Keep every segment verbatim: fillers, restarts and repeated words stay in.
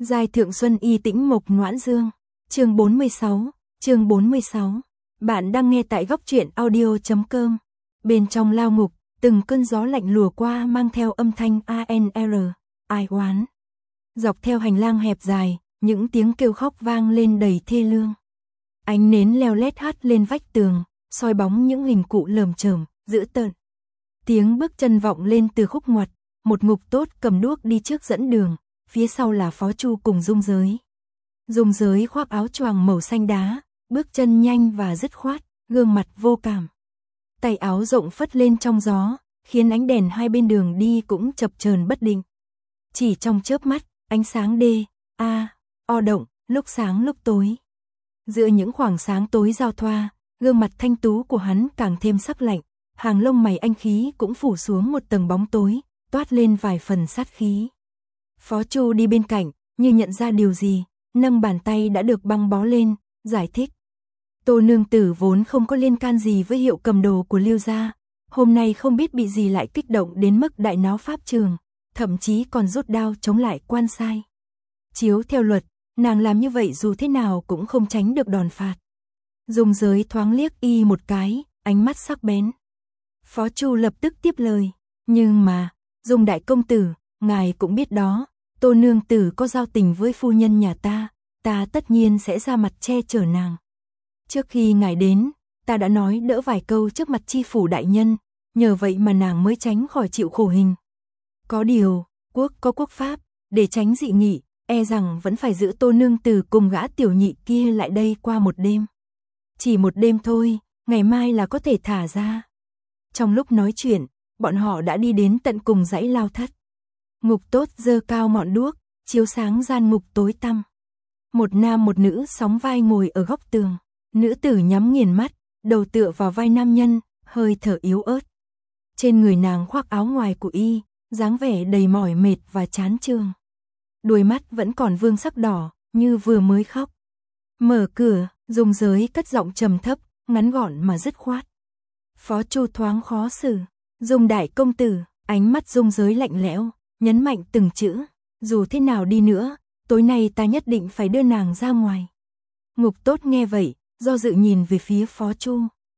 Giai thượng xuân y tĩnh mộc noãn dương. Chương bốn mươi sáu, chương bốn mươi sáu. Bạn đang nghe tại góc truyện audio chấm com. Bên trong lao ngục, từng cơn gió lạnh lùa qua mang theo âm thanh a en rờ, ai oán. Dọc theo hành lang hẹp dài, những tiếng kêu khóc vang lên đầy thê lương. Ánh nến leo lét hắt lên vách tường, soi bóng những hình cụ lởm chởm, dữ tợn. Tiếng bước chân vọng lên từ khúc ngoặt, một ngục tốt cầm đuốc đi trước dẫn đường, phía sau là Phó Chu cùng Dung Giới. Dung Giới khoác áo choàng màu xanh đá, bước chân nhanh và dứt khoát, gương mặt vô cảm. Tay áo rộng phất lên trong gió, khiến ánh đèn hai bên đường đi cũng chập chờn bất định. Chỉ trong chớp mắt, ánh sáng đê, a, o động, lúc sáng lúc tối. Giữa những khoảng sáng tối giao thoa, gương mặt thanh tú của hắn càng thêm sắc lạnh, hàng lông mày anh khí cũng phủ xuống một tầng bóng tối, toát lên vài phần sát khí. Phó Chu đi bên cạnh, như nhận ra điều gì, nâng bàn tay đã được băng bó lên, giải thích. Tô nương tử vốn không có liên can gì với hiệu cầm đồ của Lưu gia, hôm nay không biết bị gì lại kích động đến mức đại náo pháp trường, thậm chí còn rút đao chống lại quan sai. Chiếu theo luật, nàng làm như vậy dù thế nào cũng không tránh được đòn phạt. Dung Giới thoáng liếc y một cái, ánh mắt sắc bén. Phó Chu lập tức tiếp lời, nhưng mà, Dung đại công tử, ngài cũng biết đó, Tô nương tử có giao tình với phu nhân nhà ta, ta tất nhiên sẽ ra mặt che chở nàng. Trước khi ngài đến, ta đã nói đỡ vài câu trước mặt chi phủ đại nhân, nhờ vậy mà nàng mới tránh khỏi chịu khổ hình. Có điều, quốc có quốc pháp, để tránh dị nghị, e rằng vẫn phải giữ Tô nương tử cùng gã tiểu nhị kia lại đây qua một đêm. Chỉ một đêm thôi, ngày mai là có thể thả ra. Trong lúc nói chuyện, bọn họ đã đi đến tận cùng dãy lao thất. Ngục tốt giơ cao ngọn đuốc, chiếu sáng gian ngục tối tăm. Một nam một nữ sóng vai ngồi ở góc tường, nữ tử nhắm nghiền mắt, đầu tựa vào vai nam nhân, hơi thở yếu ớt. Trên người nàng khoác áo ngoài của y, dáng vẻ đầy mỏi mệt và chán chường. Đôi mắt vẫn còn vương sắc đỏ, như vừa mới khóc. Mở cửa, Dung Giới cất giọng trầm thấp, ngắn gọn mà dứt khoát. Phó Chu thoáng khó xử, Dung đại công tử, ánh mắt Dung Giới lạnh lẽo, nhấn mạnh từng chữ, dù thế nào đi nữa, tối nay ta nhất định phải đưa nàng ra ngoài. Ngục tốt nghe vậy, do dự nhìn về phía Phó Chu.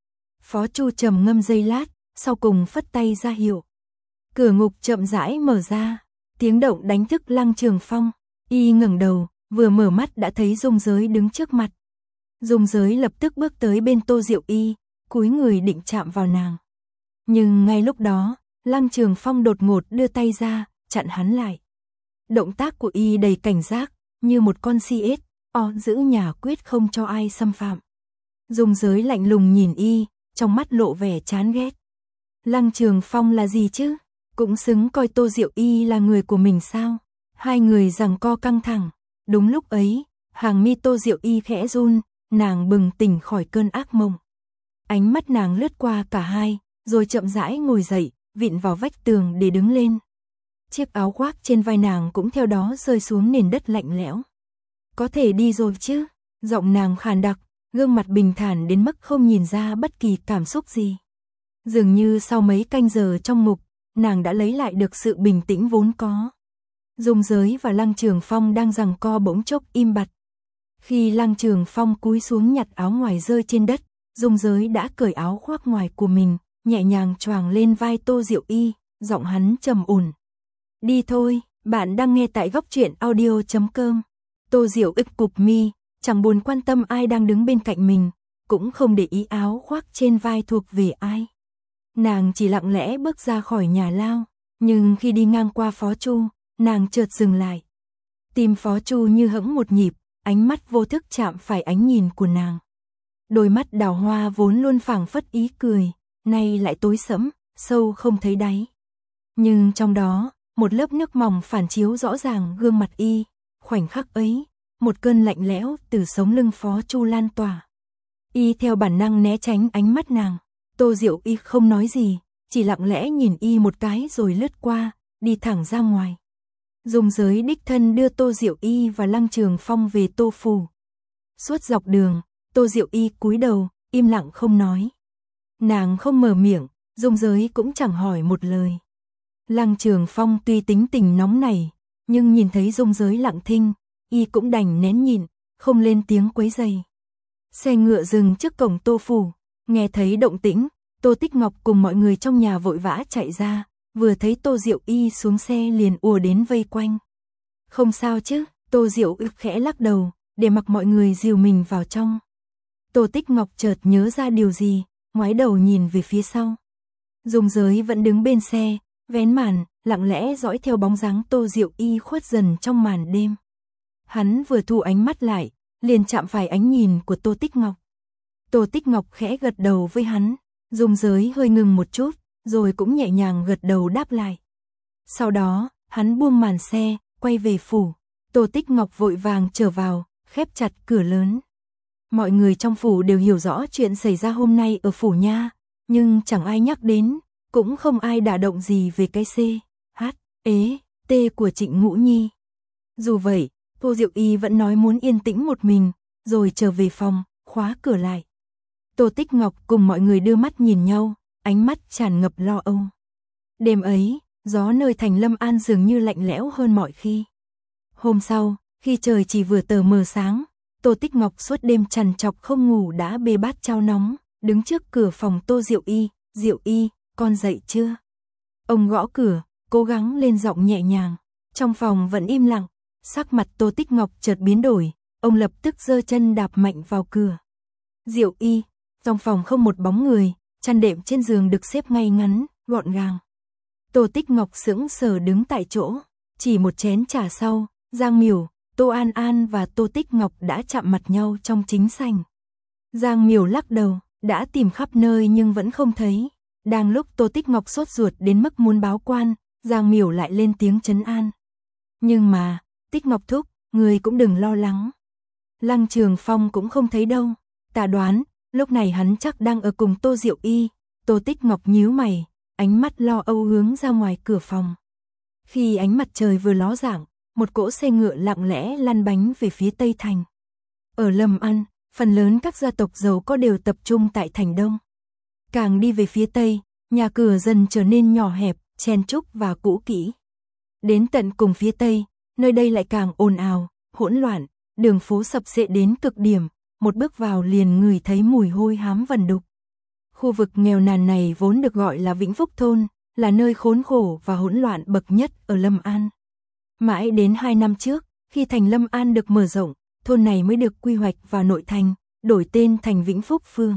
Phó Chu trầm ngâm giây lát, sau cùng phất tay ra hiệu. Cửa ngục chậm rãi mở ra, tiếng động đánh thức Lăng Trường Phong, y ngẩng đầu, vừa mở mắt đã thấy Dung Giới đứng trước mặt. Dung Giới lập tức bước tới bên Tô Diệu Y, cúi người định chạm vào nàng. Nhưng ngay lúc đó, Lăng Trường Phong đột ngột đưa tay ra, chặn hắn lại. Động tác của y đầy cảnh giác, như một con si ếch, o giữ nhà quyết không cho ai xâm phạm. Dung Giới lạnh lùng nhìn y, trong mắt lộ vẻ chán ghét. Lăng Trường Phong là gì chứ? Cũng xứng coi Tô Diệu Y là người của mình sao? Hai người giằng co căng thẳng. Đúng lúc ấy, hàng mi Tô Diệu Y khẽ run, nàng bừng tỉnh khỏi cơn ác mộng. Ánh mắt nàng lướt qua cả hai, rồi chậm rãi ngồi dậy, vịn vào vách tường để đứng lên. Chiếc áo khoác trên vai nàng cũng theo đó rơi xuống nền đất lạnh lẽo. Có thể đi rồi chứ? Giọng nàng khàn đặc, gương mặt bình thản đến mức không nhìn ra bất kỳ cảm xúc gì. Dường như sau mấy canh giờ trong ngục, nàng đã lấy lại được sự bình tĩnh vốn có. Dung Giới và Lăng Trường Phong đang giằng co bỗng chốc im bặt. Khi Lăng Trường Phong cúi xuống nhặt áo ngoài rơi trên đất, Dung Giới đã cởi áo khoác ngoài của mình, nhẹ nhàng choàng lên vai Tô Diệu Y, giọng hắn trầm ổn. Đi thôi, bạn đang nghe tại góc truyện audio chấm com. Tô Diệu ức cụp mi, chẳng buồn quan tâm ai đang đứng bên cạnh mình, cũng không để ý áo khoác trên vai thuộc về ai. Nàng chỉ lặng lẽ bước ra khỏi nhà lao, nhưng khi đi ngang qua Phó Chu, nàng chợt dừng lại. Tim Phó Chu như hững một nhịp, ánh mắt vô thức chạm phải ánh nhìn của nàng. Đôi mắt đào hoa vốn luôn phảng phất ý cười, nay lại tối sẫm, sâu không thấy đáy. Nhưng trong đó, một lớp nước mỏng phản chiếu rõ ràng gương mặt y, khoảnh khắc ấy, một cơn lạnh lẽo từ sống lưng Phó Chu lan tỏa. Y theo bản năng né tránh ánh mắt nàng, Tô Diệu Y không nói gì, chỉ lặng lẽ nhìn y một cái rồi lướt qua, đi thẳng ra ngoài. Dung Giới đích thân đưa Tô Diệu Y và Lăng Trường Phong về Tô phủ. Suốt dọc đường, Tô Diệu Y cúi đầu, im lặng không nói. Nàng không mở miệng, Dung Giới cũng chẳng hỏi một lời. Lăng Trường Phong tuy tính tình nóng nảy, nhưng nhìn thấy Dung Giới lặng thinh, Y cũng đành nén nhịn, không lên tiếng quấy rầy. Xe ngựa dừng trước cổng Tô phủ, nghe thấy động tĩnh, Tô Tích Ngọc cùng mọi người trong nhà vội vã chạy ra, vừa thấy Tô Diệu Y xuống xe liền ùa đến vây quanh. Không sao chứ, Tô Diệu Y khẽ lắc đầu, để mặc mọi người dìu mình vào trong. Tô Tích Ngọc chợt nhớ ra điều gì, ngoái đầu nhìn về phía sau. Dung Giới vẫn đứng bên xe, vén màn, lặng lẽ dõi theo bóng dáng Tô Diệu Y khuất dần trong màn đêm. Hắn vừa thu ánh mắt lại, liền chạm phải ánh nhìn của Tô Tích Ngọc. Tô Tích Ngọc khẽ gật đầu với hắn, Dung Giới hơi ngừng một chút, rồi cũng nhẹ nhàng gật đầu đáp lại. Sau đó, hắn buông màn xe, quay về phủ. Tô Tích Ngọc vội vàng trở vào, khép chặt cửa lớn. Mọi người trong phủ đều hiểu rõ chuyện xảy ra hôm nay ở phủ nha, nhưng chẳng ai nhắc đến, cũng không ai đả động gì về cái C, H, ế, T của Trịnh Ngũ Nhi. Dù vậy, Tô Diệu Y vẫn nói muốn yên tĩnh một mình, rồi trở về phòng, khóa cửa lại. Tô Tích Ngọc cùng mọi người đưa mắt nhìn nhau, ánh mắt tràn ngập lo âu. Đêm ấy, gió nơi thành Lâm An dường như lạnh lẽo hơn mọi khi. Hôm sau, khi trời chỉ vừa tờ mờ sáng, Tô Tích Ngọc suốt đêm trằn trọc không ngủ đã bê bát cháo nóng, đứng trước cửa phòng Tô Diệu Y, Diệu Y, con dậy chưa? Ông gõ cửa, cố gắng lên giọng nhẹ nhàng, trong phòng vẫn im lặng, sắc mặt Tô Tích Ngọc chợt biến đổi, ông lập tức giơ chân đạp mạnh vào cửa. Diệu Y, trong phòng không một bóng người, chăn đệm trên giường được xếp ngay ngắn, gọn gàng. Tô Tích Ngọc sững sờ đứng tại chỗ, chỉ một chén trà sau, Giang Miểu, Tô An An và Tô Tích Ngọc đã chạm mặt nhau trong chính sảnh. Giang Miểu lắc đầu, đã tìm khắp nơi nhưng vẫn không thấy. Đang lúc Tô Tích Ngọc sốt ruột đến mức muốn báo quan, Giang Miểu lại lên tiếng trấn an. Nhưng mà, Tích Ngọc thúc, người cũng đừng lo lắng. Lăng Trường Phong cũng không thấy đâu. Ta đoán, lúc này hắn chắc đang ở cùng Tô Diệu Y. Tô Tích Ngọc nhíu mày, ánh mắt lo âu hướng ra ngoài cửa phòng. Khi ánh mặt trời vừa ló dạng, một cỗ xe ngựa lặng lẽ lăn bánh về phía Tây Thành. Ở Lâm An, phần lớn các gia tộc giàu có đều tập trung tại thành Đông. Càng đi về phía Tây, nhà cửa dần trở nên nhỏ hẹp, chen chúc và cũ kỹ. Đến tận cùng phía Tây, nơi đây lại càng ồn ào, hỗn loạn, đường phố sập xệ đến cực điểm, một bước vào liền ngửi thấy mùi hôi hám vẩn đục. Khu vực nghèo nàn này vốn được gọi là Vĩnh Phúc Thôn, là nơi khốn khổ và hỗn loạn bậc nhất ở Lâm An. Mãi đến hai năm trước, khi thành Lâm An được mở rộng, thôn này mới được quy hoạch vào nội thành, đổi tên thành Vĩnh Phúc Phương.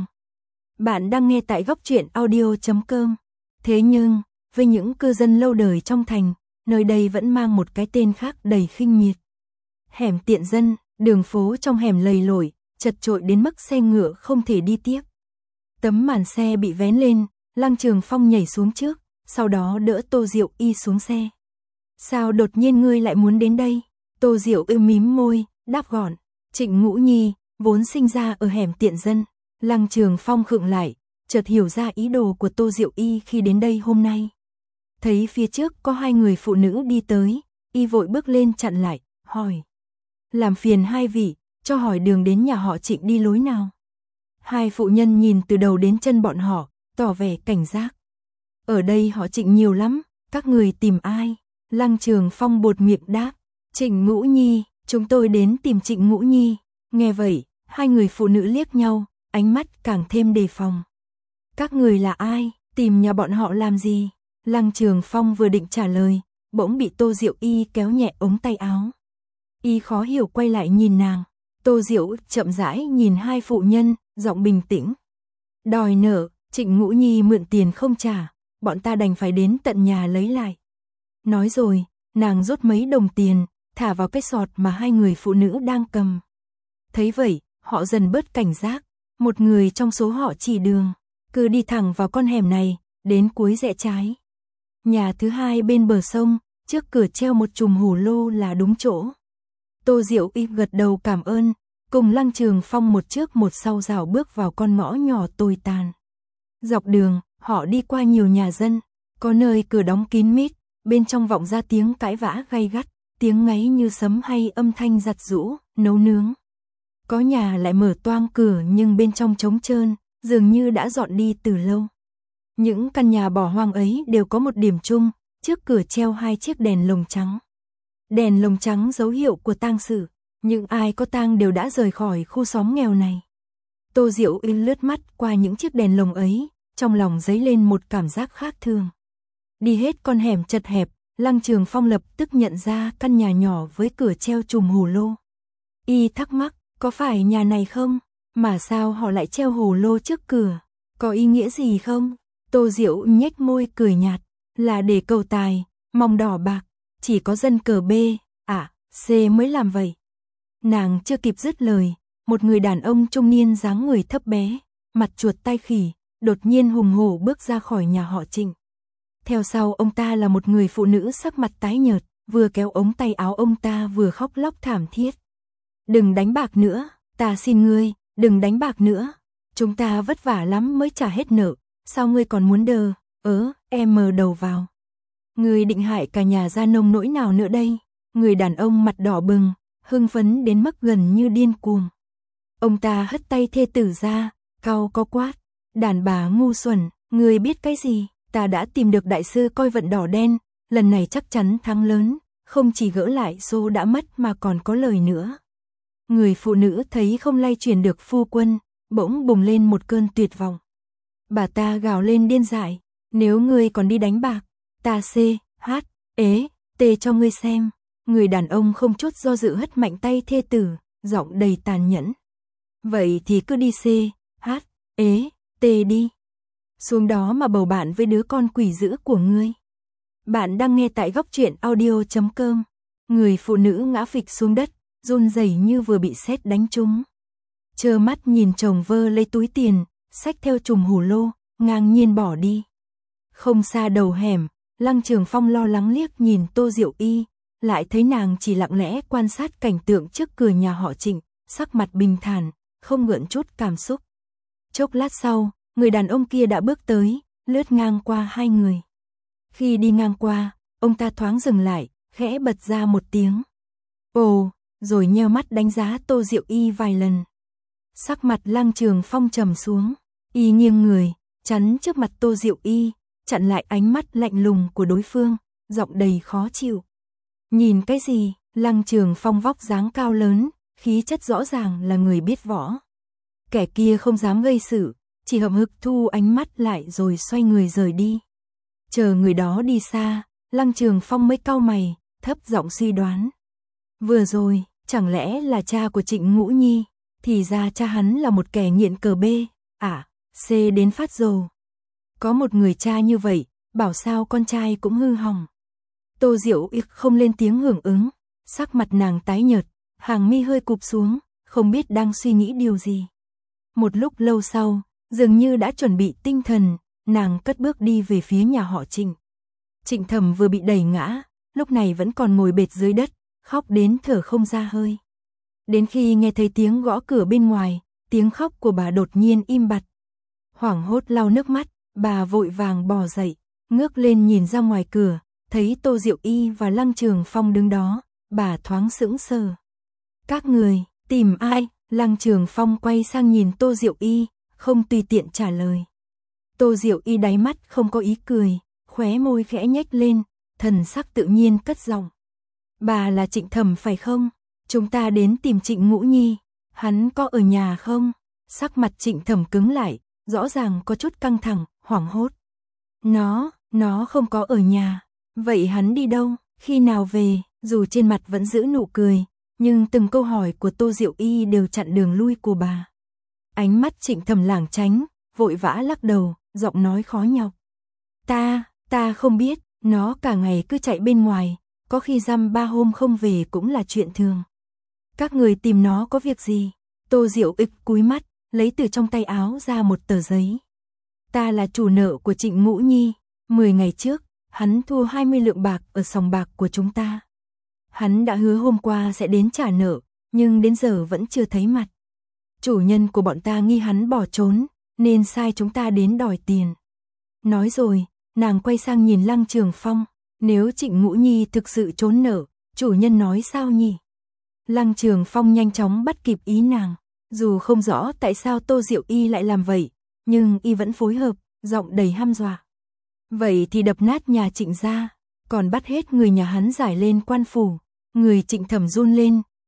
Bạn đang nghe tại góc truyện audio chấm com. Thế nhưng, với những cư dân lâu đời trong thành, nơi đây vẫn mang một cái tên khác đầy khinh miệt. Hẻm tiện dân, đường phố trong hẻm lầy lội, chật chội đến mức xe ngựa không thể đi tiếp. Tấm màn xe bị vén lên, Lăng Trường Phong nhảy xuống trước, sau đó đỡ Tô Diệu Y xuống xe. Sao đột nhiên ngươi lại muốn đến đây? Tô Diệu Y mím môi, đáp gọn. Trịnh Ngũ Nhi, vốn sinh ra ở hẻm tiện dân. Lăng Trường Phong khựng lại, chợt hiểu ra ý đồ của Tô Diệu Y khi đến đây hôm nay. Thấy phía trước có hai người phụ nữ đi tới, y vội bước lên chặn lại, hỏi. Làm phiền hai vị, cho hỏi đường đến nhà họ Trịnh đi lối nào? Hai phụ nhân nhìn từ đầu đến chân bọn họ, tỏ vẻ cảnh giác. Ở đây họ Trịnh nhiều lắm, các người tìm ai? Lăng Trường Phong buột miệng đáp. Trịnh Ngũ Nhi, chúng tôi đến tìm Trịnh Ngũ Nhi. Nghe vậy, hai người phụ nữ liếc nhau, ánh mắt càng thêm đề phòng. Các người là ai? Tìm nhà bọn họ làm gì? Lăng Trường Phong vừa định trả lời, bỗng bị Tô Diệu Y kéo nhẹ ống tay áo. Y khó hiểu quay lại nhìn nàng. Tô Diệu chậm rãi nhìn hai phụ nhân, giọng bình tĩnh. Đòi nợ, Trịnh Ngũ Nhi mượn tiền không trả, bọn ta đành phải đến tận nhà lấy lại. Nói rồi, nàng rút mấy đồng tiền, thả vào cái sọt mà hai người phụ nữ đang cầm. Thấy vậy, họ dần bớt cảnh giác, một người trong số họ chỉ đường, cứ đi thẳng vào con hẻm này, đến cuối rẽ trái. Nhà thứ hai bên bờ sông, trước cửa treo một chùm hổ lô là đúng chỗ. Tô Diệu Y gật đầu cảm ơn, cùng Lăng Trường Phong một trước một sau rảo bước vào con ngõ nhỏ tồi tàn. Dọc đường, họ đi qua nhiều nhà dân, có nơi cửa đóng kín mít, bên trong vọng ra tiếng cãi vã gay gắt, tiếng ngáy như sấm hay âm thanh giặt giũ, nấu nướng. Có nhà lại mở toang cửa nhưng bên trong trống trơn, dường như đã dọn đi từ lâu. Những căn nhà bỏ hoang ấy đều có một điểm chung, trước cửa treo hai chiếc đèn lồng trắng. Đèn lồng trắng dấu hiệu của tang sự, những ai có tang đều đã rời khỏi khu xóm nghèo này. Tô Diệu Y lướt mắt qua những chiếc đèn lồng ấy, trong lòng dấy lên một cảm giác khác thường. Đi hết con hẻm chật hẹp, Lăng Trường Phong lập tức nhận ra căn nhà nhỏ với cửa treo chùm hồ lô. Y thắc mắc, có phải nhà này không? Mà sao họ lại treo hồ lô trước cửa? Có ý nghĩa gì không? Tô Diệu nhếch môi cười nhạt, là để cầu tài, mong đỏ bạc, chỉ có dân cờ B, à, C mới làm vậy. Nàng chưa kịp dứt lời, một người đàn ông trung niên dáng người thấp bé, mặt chuột tai khỉ, đột nhiên hùng hổ bước ra khỏi nhà họ Trịnh. Theo sau ông ta là một người phụ nữ sắc mặt tái nhợt, vừa kéo ống tay áo ông ta vừa khóc lóc thảm thiết. Đừng đánh bạc nữa, ta xin ngươi, đừng đánh bạc nữa. Chúng ta vất vả lắm mới trả hết nợ, sao ngươi còn muốn đờ, ớ, em mờ đầu vào. Ngươi định hại cả nhà gia nông nỗi nào nữa đây? Người đàn ông mặt đỏ bừng, hưng phấn đến mức gần như điên cuồng. Ông ta hất tay thê tử ra, cau có quát, đàn bà ngu xuẩn, ngươi biết cái gì? Ta đã tìm được đại sư coi vận đỏ đen, lần này chắc chắn thắng lớn, không chỉ gỡ lại số đã mất mà còn có lời nữa. Người phụ nữ thấy không lay chuyển được phu quân, bỗng bùng lên một cơn tuyệt vọng. Bà ta gào lên điên dại, nếu ngươi còn đi đánh bạc, ta C, H, ế, T cho ngươi xem. Người đàn ông không chút do dự hất mạnh tay thê tử, giọng đầy tàn nhẫn. Vậy thì cứ đi C, H, ế, T đi. Xuống đó mà bầu bạn với đứa con quỷ dữ của ngươi. Bạn đang nghe tại góc truyện audio chấm com. Người phụ nữ ngã phịch xuống đất, run rẩy như vừa bị sét đánh trúng. Trơ mắt nhìn chồng vơ lấy túi tiền, xách theo chùm hồ lô, ngang nhiên bỏ đi. Không xa đầu hẻm, Lăng Trường Phong lo lắng liếc nhìn Tô Diệu Y, lại thấy nàng chỉ lặng lẽ quan sát cảnh tượng trước cửa nhà họ Trịnh, sắc mặt bình thản, không gợn chút cảm xúc. Chốc lát sau, người đàn ông kia đã bước tới, lướt ngang qua hai người. Khi đi ngang qua, ông ta thoáng dừng lại, khẽ bật ra một tiếng. Ồ, rồi nheo mắt đánh giá Tô Diệu Y vài lần. Sắc mặt Lăng Trường Phong trầm xuống, y nghiêng người, chắn trước mặt Tô Diệu Y, chặn lại ánh mắt lạnh lùng của đối phương, giọng đầy khó chịu. Nhìn cái gì? Lăng Trường Phong vóc dáng cao lớn, khí chất rõ ràng là người biết võ. Kẻ kia không dám gây sự, chỉ hậm hực thu ánh mắt lại rồi xoay người rời đi. Chờ người đó đi xa, Lăng Trường Phong mới cau mày, thấp giọng suy đoán. Vừa rồi, chẳng lẽ là cha của Trịnh Ngũ Nhi, thì ra cha hắn là một kẻ nghiện cờ B, à, C đến phát rồ. Có một người cha như vậy, bảo sao con trai cũng hư hỏng. Tô Diệu Y không lên tiếng hưởng ứng, sắc mặt nàng tái nhợt, hàng mi hơi cụp xuống, không biết đang suy nghĩ điều gì. Một lúc lâu sau, dường như đã chuẩn bị tinh thần, nàng cất bước đi về phía nhà họ Trịnh. Trịnh Thẩm vừa bị đẩy ngã, lúc này vẫn còn ngồi bệt dưới đất, khóc đến thở không ra hơi. Đến khi nghe thấy tiếng gõ cửa bên ngoài, tiếng khóc của bà đột nhiên im bặt. Hoảng hốt lau nước mắt, bà vội vàng bò dậy, ngước lên nhìn ra ngoài cửa, thấy Tô Diệu Y và Lăng Trường Phong đứng đó, bà thoáng sững sờ. Các người, tìm ai? Lăng Trường Phong quay sang nhìn Tô Diệu Y, không tùy tiện trả lời. Tô Diệu Y đáy mắt không có ý cười, khóe môi khẽ nhếch lên, thần sắc tự nhiên cất giọng. Bà là Trịnh Thẩm phải không? Chúng ta đến tìm Trịnh Ngũ Nhi, hắn có ở nhà không? Sắc mặt Trịnh Thẩm cứng lại, rõ ràng có chút căng thẳng, hoảng hốt. Nó, nó không có ở nhà. Vậy hắn đi đâu? Khi nào về? Dù trên mặt vẫn giữ nụ cười, nhưng từng câu hỏi của Tô Diệu Y đều chặn đường lui của bà. Ánh mắt Trịnh Thẩm lảng tránh, vội vã lắc đầu, giọng nói khó nhọc. Ta, ta không biết, nó cả ngày cứ chạy bên ngoài, có khi dăm ba hôm không về cũng là chuyện thường. Các người tìm nó có việc gì? Tô Diệu Y cúi mắt, lấy từ trong tay áo ra một tờ giấy. Ta là chủ nợ của Trịnh Ngũ Nhi, mười ngày trước, hắn thua hai mươi lượng bạc ở sòng bạc của chúng ta. Hắn đã hứa hôm qua sẽ đến trả nợ, nhưng đến giờ vẫn chưa thấy mặt. Chủ nhân của bọn ta nghi hắn bỏ trốn, nên sai chúng ta đến đòi tiền. Nói rồi, nàng quay sang nhìn Lăng Trường Phong, nếu Trịnh Ngũ Nhi thực sự trốn nợ, chủ nhân nói sao nhỉ? Lăng Trường Phong nhanh chóng bắt kịp ý nàng, dù không rõ tại sao Tô Diệu Y lại làm vậy, nhưng y vẫn phối hợp, giọng đầy hăm dọa. Vậy thì đập nát nhà Trịnh ra, còn bắt hết người nhà hắn giải lên quan phủ. Người Trịnh Thẩm run lên,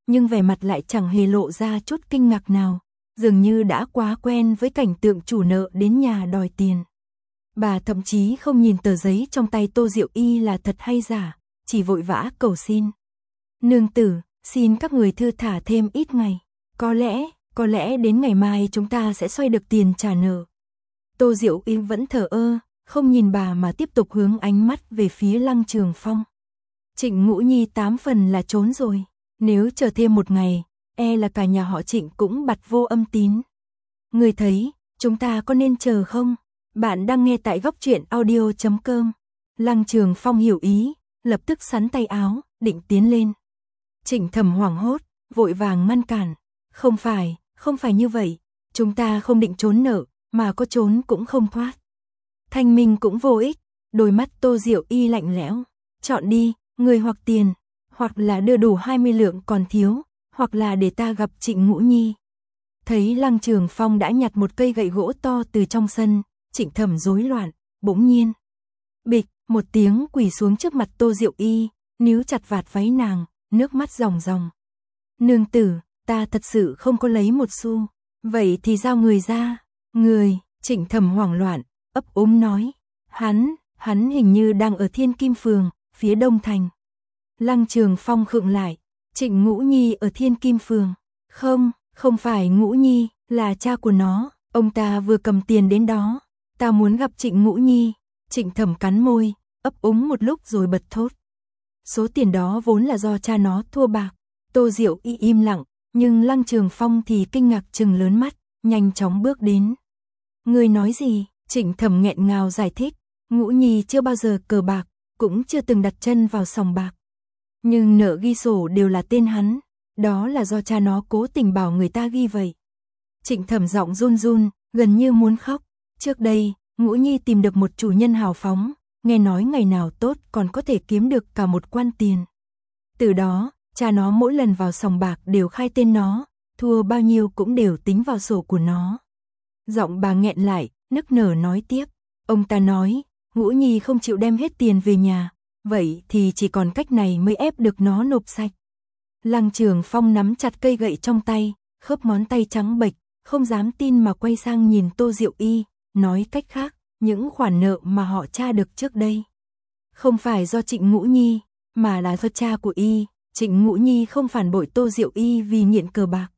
nhưng vẻ mặt lại chẳng hề lộ ra chút kinh ngạc nào, dường như đã quá quen với cảnh tượng chủ nợ đến nhà đòi tiền. Bà thậm chí không nhìn tờ giấy trong tay Tô Diệu Y là thật hay giả, chỉ vội vã cầu xin. Nương tử, xin các người thư thả thêm ít ngày, có lẽ, có lẽ đến ngày mai chúng ta sẽ xoay được tiền trả nợ. Tô Diệu Y vẫn thờ ơ, không nhìn bà mà tiếp tục hướng ánh mắt về phía Lăng Trường Phong. Trịnh Ngũ Nhi tám phần là trốn rồi, nếu chờ thêm một ngày, e là cả nhà họ Trịnh cũng bặt vô âm tín. Người thấy, chúng ta có nên chờ không? Bạn đang nghe tại góc truyện audio chấm com. Lăng Trường Phong hiểu ý, lập tức xắn tay áo, định tiến lên. Trịnh Thẩm hoảng hốt, vội vàng ngăn cản. Không phải, không phải như vậy, chúng ta không định trốn nợ, mà có trốn cũng không thoát. Thanh minh cũng vô ích, đôi mắt Tô Diệu Y lạnh lẽo. Chọn đi, người hoặc tiền, hoặc là đưa đủ hai mươi lượng còn thiếu, hoặc là để ta gặp Trịnh Ngũ Nhi. Thấy Lăng Trường Phong đã nhặt một cây gậy gỗ to từ trong sân, Trịnh Thẩm rối loạn, bỗng nhiên. Bịch, một tiếng quỳ xuống trước mặt Tô Diệu Y, níu chặt vạt váy nàng, nước mắt ròng ròng. Nương tử, ta thật sự không có lấy một xu, vậy thì giao người ra. Người, Trịnh Thẩm hoảng loạn, ấp úng nói. Hắn, hắn hình như đang ở Thiên Kim Phường, phía Đông Thành. Lăng Trường Phong khựng lại. Trịnh Ngũ Nhi ở Thiên Kim Phường. Không, không phải Ngũ Nhi, là cha của nó. Ông ta vừa cầm tiền đến đó. Ta muốn gặp Trịnh Ngũ Nhi. Trịnh Thẩm cắn môi, ấp úng một lúc rồi bật thốt. Số tiền đó vốn là do cha nó thua bạc. Tô Diệu Y im lặng, nhưng Lăng Trường Phong thì kinh ngạc trừng lớn mắt, nhanh chóng bước đến. Người nói gì? Trịnh Thẩm nghẹn ngào giải thích. Ngũ Nhi chưa bao giờ cờ bạc, cũng chưa từng đặt chân vào sòng bạc. Nhưng nợ ghi sổ đều là tên hắn, đó là do cha nó cố tình bảo người ta ghi vậy. Trịnh Thẩm giọng run run, gần như muốn khóc. Trước đây, Ngũ Nhi tìm được một chủ nhân hào phóng, nghe nói ngày nào tốt còn có thể kiếm được cả một quan tiền. Từ đó, cha nó mỗi lần vào sòng bạc đều khai tên nó, thua bao nhiêu cũng đều tính vào sổ của nó. Giọng bà nghẹn lại, nức nở nói tiếp. Ông ta nói, Ngũ Nhi không chịu đem hết tiền về nhà, vậy thì chỉ còn cách này mới ép được nó nộp sạch. Lăng Trường Phong nắm chặt cây gậy trong tay, khớp ngón tay trắng bệch, không dám tin mà quay sang nhìn Tô Diệu Y, nói cách khác, những khoản nợ mà họ tra được trước đây. Không phải do Trịnh Ngũ Nhi, mà là do cha của Y. Trịnh Ngũ Nhi không phản bội Tô Diệu Y vì nghiện cờ bạc.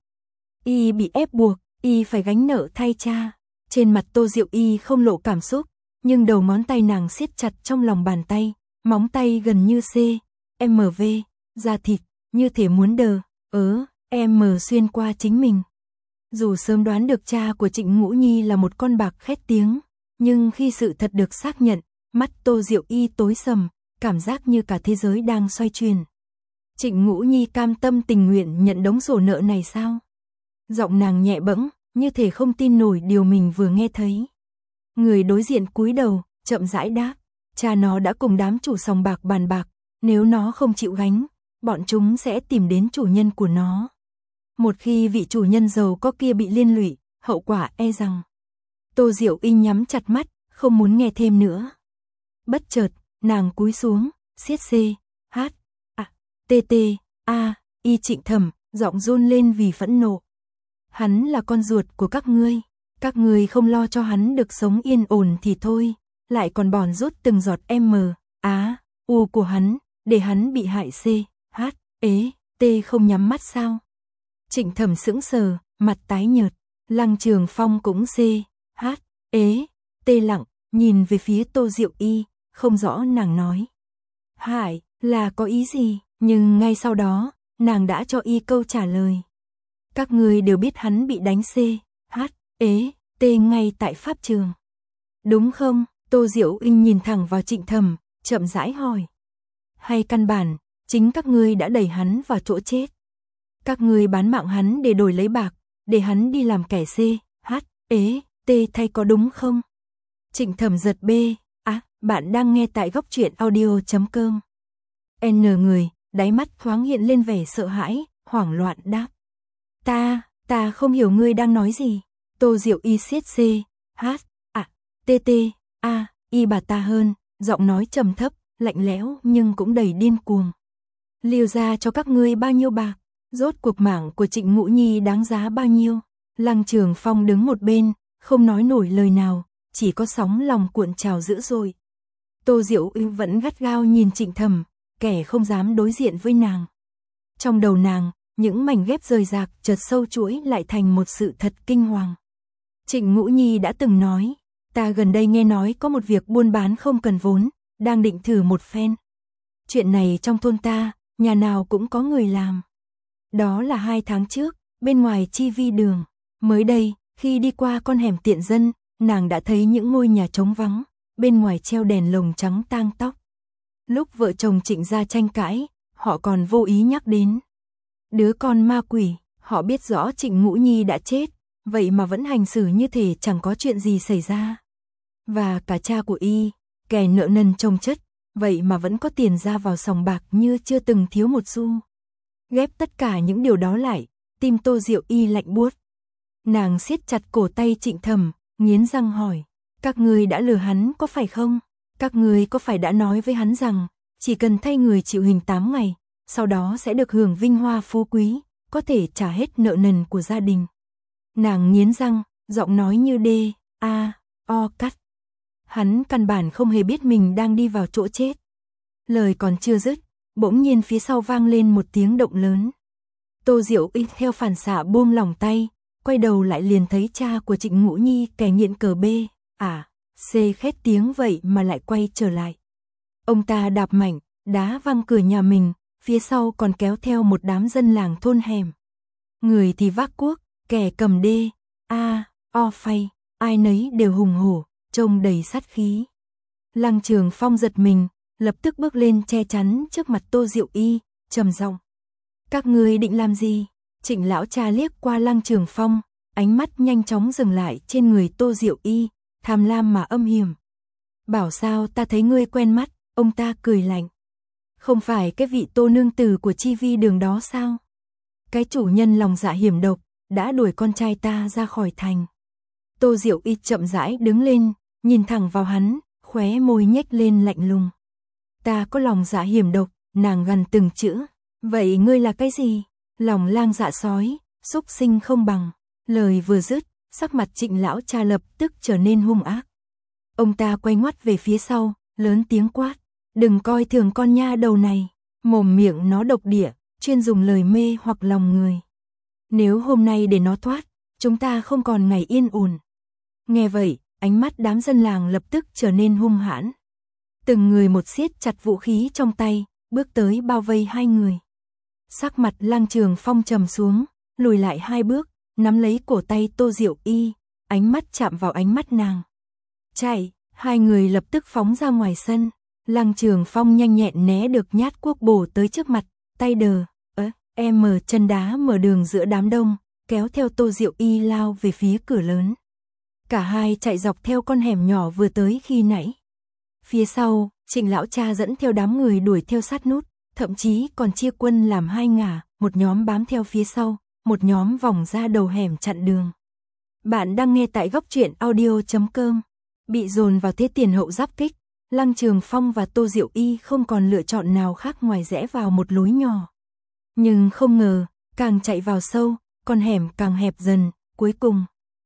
Y bị ép buộc, Y phải gánh nợ thay cha. Trên mặt Tô Diệu Y không lộ cảm xúc, nhưng đầu ngón tay nàng siết chặt trong lòng bàn tay, móng tay gần như C, M V, da thịt, như thể muốn đờ, ớ, M xuyên qua chính mình. Dù sớm đoán được cha của Trịnh Ngũ Nhi là một con bạc khét tiếng, nhưng khi sự thật được xác nhận, mắt Tô Diệu Y tối sầm, cảm giác như cả thế giới đang xoay chuyển. Trịnh Ngũ Nhi cam tâm tình nguyện nhận đống sổ nợ này sao? Giọng nàng nhẹ bẫng, như thể không tin nổi điều mình vừa nghe thấy. Người đối diện cúi đầu, chậm rãi đáp, cha nó đã cùng đám chủ sòng bạc bàn bạc, nếu nó không chịu gánh, bọn chúng sẽ tìm đến chủ nhân của nó. Một khi vị chủ nhân giàu có kia bị liên lụy, hậu quả e rằng. Tô Diệu Y nhắm chặt mắt, không muốn nghe thêm nữa. Bất chợt, nàng cúi xuống, siết C, H, A, T T, A, Y Trịnh Thẩm, giọng run lên vì phẫn nộ. Hắn là con ruột của các ngươi, các ngươi không lo cho hắn được sống yên ổn thì thôi, lại còn bòn rút từng giọt M, Á, U của hắn, để hắn bị hại C, H, ế, T không nhắm mắt sao? Trịnh Thẩm sững sờ, mặt tái nhợt, Lăng Trường Phong cũng C, H, ế, T lặng, nhìn về phía Tô Diệu Y, không rõ nàng nói. Hại, là có ý gì, nhưng ngay sau đó, nàng đã cho Y câu trả lời. Các ngươi đều biết hắn bị đánh C, H, ế, T ngay tại pháp trường. Đúng không? Tô Diệu Y nhìn thẳng vào Trịnh Thẩm, chậm rãi hỏi. Hay căn bản, chính các ngươi đã đẩy hắn vào chỗ chết. Các ngươi bán mạng hắn để đổi lấy bạc, để hắn đi làm kẻ C, H, ế, T thay có đúng không? Trịnh Thẩm giật B, á, à, bạn đang nghe tại góc truyện audio chấm com. N người, đáy mắt thoáng hiện lên vẻ sợ hãi, hoảng loạn đáp. Ta, ta không hiểu ngươi đang nói gì. Tô Diệu Y siết C, H, A, T T, A, Y bà ta hơn, giọng nói trầm thấp, lạnh lẽo nhưng cũng đầy điên cuồng. Liều ra cho các ngươi bao nhiêu bạc? Rốt cuộc mạng của Trịnh Ngũ Nhi đáng giá bao nhiêu? Lăng Trường Phong đứng một bên, không nói nổi lời nào, chỉ có sóng lòng cuộn trào dữ dội. Tô Diệu Ưu vẫn gắt gao nhìn Trịnh Thẩm, kẻ không dám đối diện với nàng. Trong đầu nàng, những mảnh ghép rời rạc chợt sâu chuỗi lại thành một sự thật kinh hoàng. Trịnh Ngũ Nhi đã từng nói, ta gần đây nghe nói có một việc buôn bán không cần vốn, đang định thử một phen. Chuyện này trong thôn ta, nhà nào cũng có người làm. Đó là hai tháng trước, bên ngoài Chi Vi đường. Mới đây, khi đi qua con hẻm tiện dân, nàng đã thấy những ngôi nhà trống vắng, bên ngoài treo đèn lồng trắng tang tóc. Lúc vợ chồng Trịnh ra tranh cãi, họ còn vô ý nhắc đến đứa con ma quỷ. Họ biết rõ Trịnh Ngũ Nhi đã chết, vậy mà vẫn hành xử như thể chẳng có chuyện gì xảy ra. Và cả cha của y, kẻ nợ nần chồng chất, vậy mà vẫn có tiền ra vào sòng bạc như chưa từng thiếu một xu. Ghép tất cả những điều đó lại, tim Tô Diệu Y lạnh buốt. Nàng siết chặt cổ tay Trịnh Thẩm, nghiến răng hỏi, các ngươi đã lừa hắn có phải không? Các ngươi có phải đã nói với hắn rằng, chỉ cần thay người chịu hình tám ngày, sau đó sẽ được hưởng vinh hoa phú quý, có thể trả hết nợ nần của gia đình. Nàng nghiến răng, giọng nói như đê, a, o cắt. Hắn căn bản không hề biết mình đang đi vào chỗ chết. Lời còn chưa dứt, bỗng nhiên phía sau vang lên một tiếng động lớn. Tô Diệu Y theo phản xạ buông lỏng tay, quay đầu lại liền thấy cha của Trịnh Ngũ Nhi kẻ nghiện cờ B, à, C khét tiếng vậy mà lại quay trở lại. Ông ta đạp mạnh, đá văng cửa nhà mình, phía sau còn kéo theo một đám dân làng thôn hẻm. Người thì vác cuốc, kẻ cầm đê, a, o phay, ai nấy đều hùng hổ, trông đầy sát khí. Lăng Trường Phong giật mình, lập tức bước lên che chắn trước mặt Tô Diệu Y, trầm giọng. Các ngươi định làm gì? Trịnh lão cha liếc qua Lăng Trường Phong, ánh mắt nhanh chóng dừng lại trên người Tô Diệu Y, tham lam mà âm hiểm. Bảo sao ta thấy ngươi quen mắt, ông ta cười lạnh. Không phải cái vị Tô nương tử của Chi Vi đường đó sao? Cái chủ nhân lòng dạ hiểm độc, đã đuổi con trai ta ra khỏi thành. Tô Diệu Y chậm rãi đứng lên, nhìn thẳng vào hắn, khóe môi nhếch lên lạnh lùng. Ta có lòng dạ hiểm độc, nàng gằn từng chữ. Vậy ngươi là cái gì? Lòng lang dạ sói, xúc sinh không bằng. Lời vừa dứt, sắc mặt Trịnh lão cha lập tức trở nên hung ác. Ông ta quay ngoắt về phía sau, lớn tiếng quát. Đừng coi thường con nha đầu này. Mồm miệng nó độc địa, chuyên dùng lời mê hoặc lòng người. Nếu hôm nay để nó thoát, chúng ta không còn ngày yên ổn. Nghe vậy, ánh mắt đám dân làng lập tức trở nên hung hãn. Từng người một siết chặt vũ khí trong tay, bước tới bao vây hai người. Sắc mặt Lăng Trường Phong trầm xuống, lùi lại hai bước, nắm lấy cổ tay Tô Diệu Y, ánh mắt chạm vào ánh mắt nàng. Chạy, hai người lập tức phóng ra ngoài sân. Lăng Trường Phong nhanh nhẹn né được nhát cuốc bổ tới trước mặt, tay đờ, ớ, em mở chân đá mở đường giữa đám đông, kéo theo Tô Diệu Y lao về phía cửa lớn. Cả hai chạy dọc theo con hẻm nhỏ vừa tới khi nãy. Phía sau, Trịnh lão cha dẫn theo đám người đuổi theo sát nút, thậm chí còn chia quân làm hai ngả, một nhóm bám theo phía sau, một nhóm vòng ra đầu hẻm chặn đường. Bạn đang nghe tại góc truyện audio chấm com. Bị dồn vào thế tiền hậu giáp kích, Lăng Trường Phong và Tô Diệu Y không còn lựa chọn nào khác ngoài rẽ vào một lối nhỏ. Nhưng không ngờ, càng chạy vào sâu, con hẻm càng hẹp dần, cuối cùng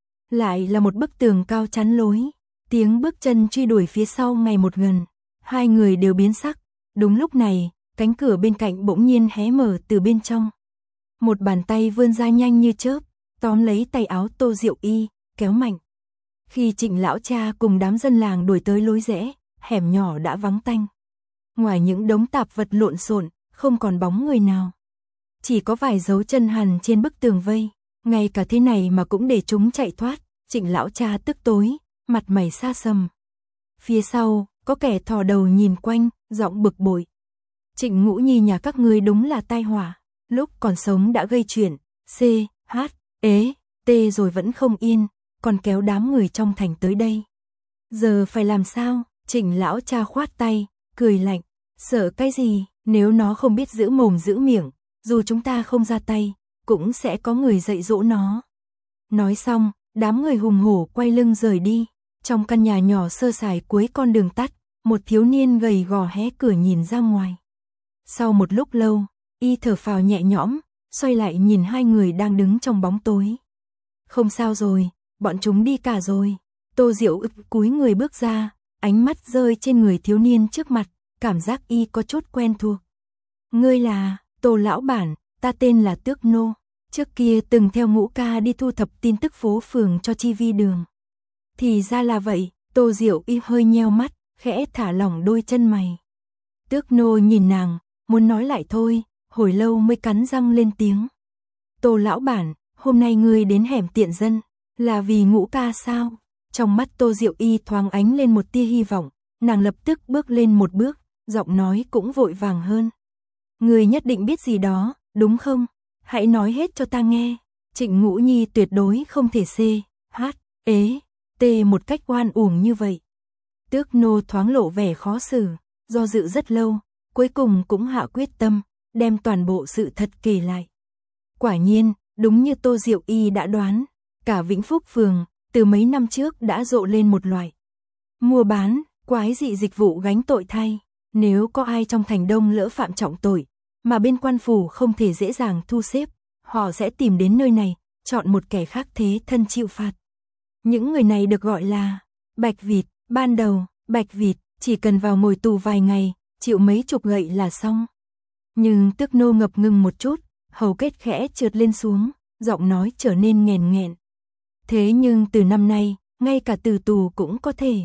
lại là một bức tường cao chắn lối. Tiếng bước chân truy đuổi phía sau ngày một gần, hai người đều biến sắc. Đúng lúc này, cánh cửa bên cạnh bỗng nhiên hé mở từ bên trong. Một bàn tay vươn ra nhanh như chớp, tóm lấy tay áo Tô Diệu Y, kéo mạnh. Khi Trịnh lão cha cùng đám dân làng đuổi tới lối rẽ, hẻm nhỏ đã vắng tanh. Ngoài những đống tạp vật lộn xộn, không còn bóng người nào. Chỉ có vài dấu chân hằn trên bức tường vây, ngay cả thế này mà cũng để chúng chạy thoát. Trịnh lão cha tức tối, mặt mày xa sầm. Phía sau, có kẻ thò đầu nhìn quanh, giọng bực bội. Trịnh Ngũ Nhi nhà các ngươi đúng là tai họa, lúc còn sống đã gây chuyện, C, H, ế, T rồi vẫn không yên, còn kéo đám người trong thành tới đây. Giờ phải làm sao? Trịnh lão cha khoát tay, cười lạnh, sợ cái gì, nếu nó không biết giữ mồm giữ miệng, dù chúng ta không ra tay, cũng sẽ có người dạy dỗ nó. Nói xong, đám người hùng hổ quay lưng rời đi. Trong căn nhà nhỏ sơ sài cuối con đường tắt, một thiếu niên gầy gò hé cửa nhìn ra ngoài. Sau một lúc lâu, y thở phào nhẹ nhõm, xoay lại nhìn hai người đang đứng trong bóng tối. Không sao rồi, bọn chúng đi cả rồi. Tô Diệu ức cúi người bước ra, ánh mắt rơi trên người thiếu niên trước mặt, cảm giác y có chút quen thuộc. Ngươi là, Tô lão bản, ta tên là Tước Nô, trước kia từng theo Ngũ ca đi thu thập tin tức phố phường cho Chi Vi Đường. Thì ra là vậy, Tô Diệu y hơi nheo mắt, khẽ thả lỏng đôi chân mày. Tước Nô nhìn nàng, muốn nói lại thôi, hồi lâu mới cắn răng lên tiếng. Tô lão bản, hôm nay ngươi đến hẻm Tiện Dân, là vì Ngũ ca sao? Trong mắt Tô Diệu y thoáng ánh lên một tia hy vọng, nàng lập tức bước lên một bước, giọng nói cũng vội vàng hơn. Ngươi nhất định biết gì đó, đúng không? Hãy nói hết cho ta nghe. Trịnh Ngũ Nhi tuyệt đối không thể xê, hát, ế, tê một cách oan uổng như vậy. Tước Nô thoáng lộ vẻ khó xử, do dự rất lâu, cuối cùng cũng hạ quyết tâm, đem toàn bộ sự thật kể lại. Quả nhiên, đúng như Tô Diệu y đã đoán, cả Vĩnh Phúc phường, từ mấy năm trước đã rộ lên một loại mua bán, quái dị dịch vụ gánh tội thay. Nếu có ai trong thành Đông lỡ phạm trọng tội, mà bên quan phủ không thể dễ dàng thu xếp, họ sẽ tìm đến nơi này, chọn một kẻ khác thế thân chịu phạt. Những người này được gọi là Bạch Vịt. Ban đầu, Bạch Vịt chỉ cần vào ngồi tù vài ngày, chịu mấy chục gậy là xong. Nhưng Tước Nô ngập ngừng một chút, hầu kết khẽ trượt lên xuống, giọng nói trở nên nghèn nghẹn. Thế nhưng từ năm nay, ngay cả từ tù cũng có thể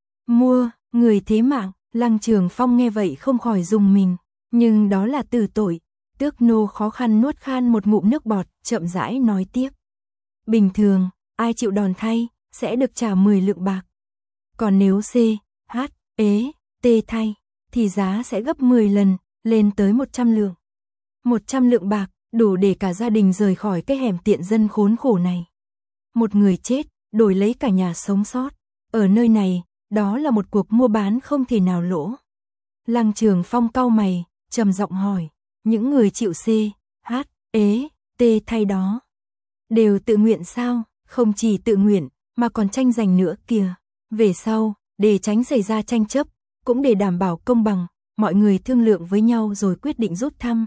mua, người thế mạng. Lăng Trường Phong nghe vậy không khỏi rùng mình, nhưng đó là từ tội. Tước Nô khó khăn nuốt khan một ngụm nước bọt, chậm rãi nói tiếp. Bình thường, ai chịu đòn thay, sẽ được trả mười lượng bạc. Còn nếu C, H, ế, T thay, thì giá sẽ gấp mười lần, lên tới một trăm lượng. một trăm lượng bạc, đủ để cả gia đình rời khỏi cái hẻm Tiện Dân khốn khổ này. Một người chết, đổi lấy cả nhà sống sót. Ở nơi này, đó là một cuộc mua bán không thể nào lỗ. Lăng Trường Phong cau mày, trầm giọng hỏi, những người chịu C, H, ế, T thay đó, đều tự nguyện sao? Không chỉ tự nguyện, mà còn tranh giành nữa kìa. Về sau, để tránh xảy ra tranh chấp, cũng để đảm bảo công bằng, mọi người thương lượng với nhau rồi quyết định rút thăm.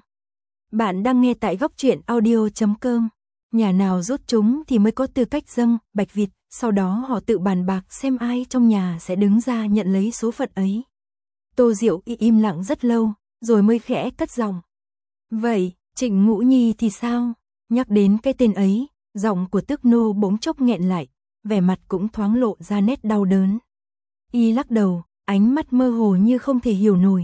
Bạn đang nghe tại góc truyện audio chấm com. Nhà nào rút chúng thì mới có tư cách dâng Bạch Vịt, sau đó họ tự bàn bạc xem ai trong nhà sẽ đứng ra nhận lấy số phận ấy. Tô Diệu im lặng rất lâu, rồi mới khẽ cất giọng. Vậy, Trịnh Ngũ Nhi thì sao? Nhắc đến cái tên ấy, giọng của Tước Nô bỗng chốc nghẹn lại, vẻ mặt cũng thoáng lộ ra nét đau đớn. Y lắc đầu, ánh mắt mơ hồ như không thể hiểu nổi.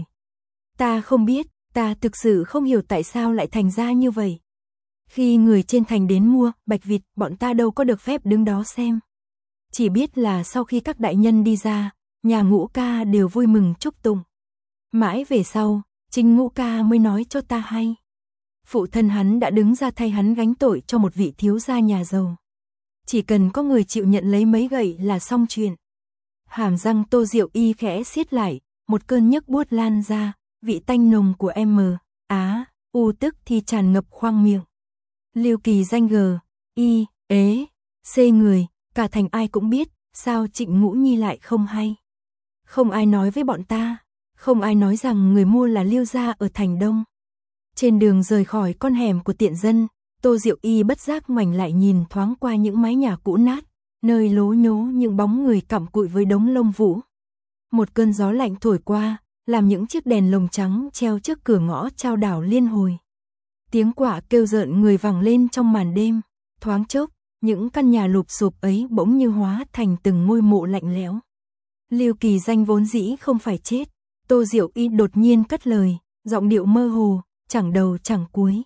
Ta không biết, ta thực sự không hiểu tại sao lại thành ra như vậy. Khi người trên thành đến mua Bạch Vịt, bọn ta đâu có được phép đứng đó xem. Chỉ biết là sau khi các đại nhân đi ra, nhà Ngũ ca đều vui mừng chúc tụng. Mãi về sau, chính Ngũ ca mới nói cho ta hay. Phụ thân hắn đã đứng ra thay hắn gánh tội cho một vị thiếu gia nhà giàu. Chỉ cần có người chịu nhận lấy mấy gậy là xong chuyện. Hàm răng Tô Diệu y khẽ siết lại, một cơn nhức buốt lan ra, vị tanh nồng của M, Á, U tức thì tràn ngập khoang miệng. Lưu Kỳ Danh G, Y, ế, C người, cả thành ai cũng biết, sao Trịnh Ngũ Nhi lại không hay. Không ai nói với bọn ta, không ai nói rằng người mua là Lưu gia ở thành Đông. Trên đường rời khỏi con hẻm của Tiện Dân, Tô Diệu y bất giác ngoảnh lại nhìn thoáng qua những mái nhà cũ nát, nơi lố nhố những bóng người cặm cụi với đống lông vũ. Một cơn gió lạnh thổi qua, làm những chiếc đèn lồng trắng treo trước cửa ngõ chao đảo liên hồi. Tiếng quạ kêu rợn người vang lên trong màn đêm, thoáng chốc, những căn nhà lụp xụp ấy bỗng như hóa thành từng ngôi mộ lạnh lẽo. Lưu Kỳ Danh vốn dĩ không phải chết, Tô Diệu y đột nhiên cất lời, giọng điệu mơ hồ, chẳng đầu chẳng cuối.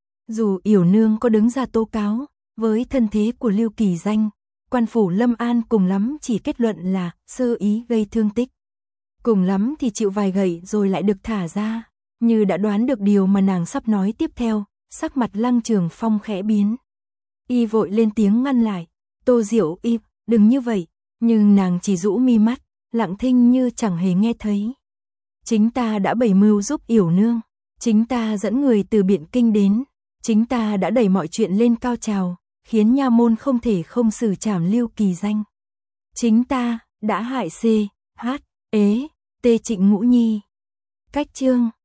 Dù Yểu Nương có đứng ra tố cáo, với thân thế của Lưu Kỳ Danh, quan phủ Lâm An cùng lắm chỉ kết luận là sơ ý gây thương tích. Cùng lắm thì chịu vài gậy rồi lại được thả ra. Như đã đoán được điều mà nàng sắp nói tiếp theo, sắc mặt Lăng Trường Phong khẽ biến. Y vội lên tiếng ngăn lại, Tô Diệu y, đừng như vậy, nhưng nàng chỉ rũ mi mắt, lặng thinh như chẳng hề nghe thấy. Chính ta đã bày mưu giúp Yểu Nương, chính ta dẫn người từ Biện Kinh đến, chính ta đã đẩy mọi chuyện lên cao trào, khiến nha môn không thể không xử trảm Lưu Kỳ Danh. Chính ta đã hại C, H, ế, T Trịnh Ngũ Nhi. Cách chương